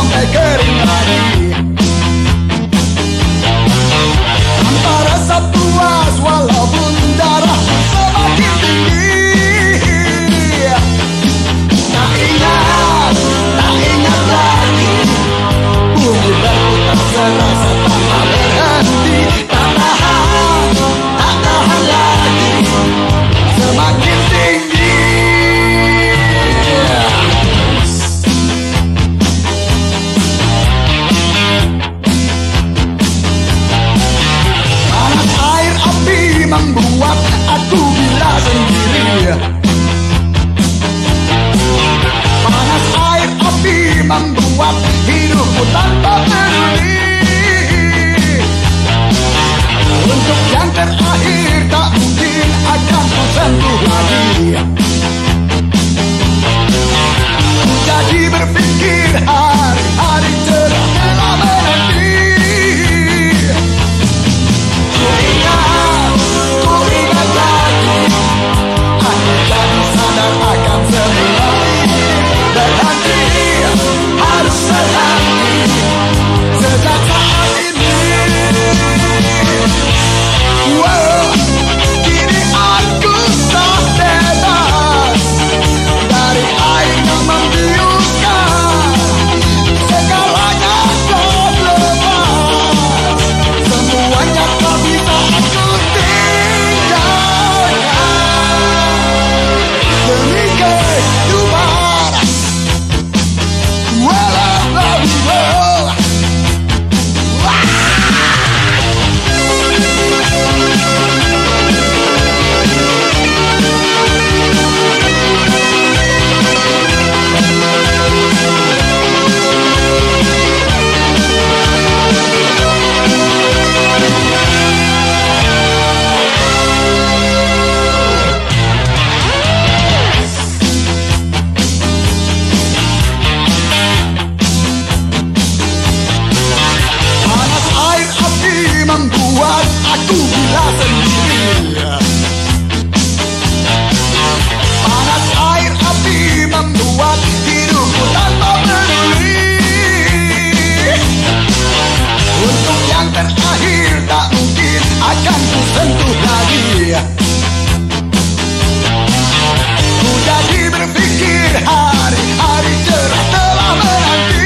sampai kering lagi. Tanpa rasa puas walaupun darah semakin tinggi. Tak ingat lagi, bumi berputar serasa tanpa berhenti. Tak tahan lagi, semakin tinggi. Panas air api membuat aku gila sendiri. Panas air api membuat hidupku tanpa peduli. Untuk yang terakhir tak mungkin akan ku sentuh lagi. Ku jadi berpikir hari-hari cerah telah menanti. Ku ingat lagi, aku jadi sadar akan semua ini. Berhenti, harus berhenti sejak saat ini. Wow, kini aku tak bebas dari air yang membiuskan. Segalanya telah lepas, semuanya tak bisa aku tinggalkan. Demi kehidupan, membuat aku gila sendiri. Panas air api membuat hidupku tanpa peduli. Untuk yang terakhir tak mungkin akan ku sentuh lagi. Ku jadi berpikir hari-hari cerah telah menanti.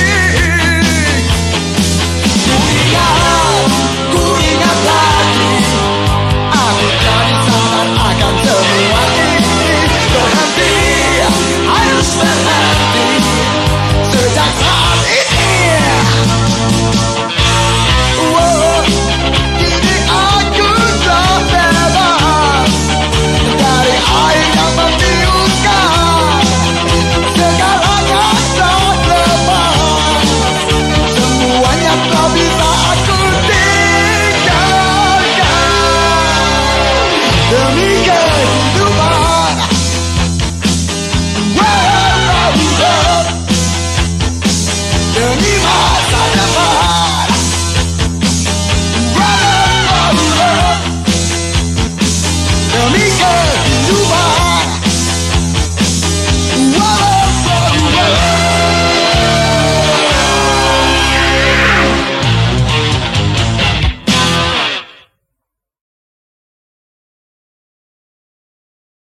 Ku ingat lagi, aku jadi sadar akan semua ini. Berhenti, harus berhenti sejak saat ini. Wow, kini aku telah bebas dari air yang membiuskan. Segalanya telah lepas, semuanya tak bisa aku demi kehidupan. Demi masa depan.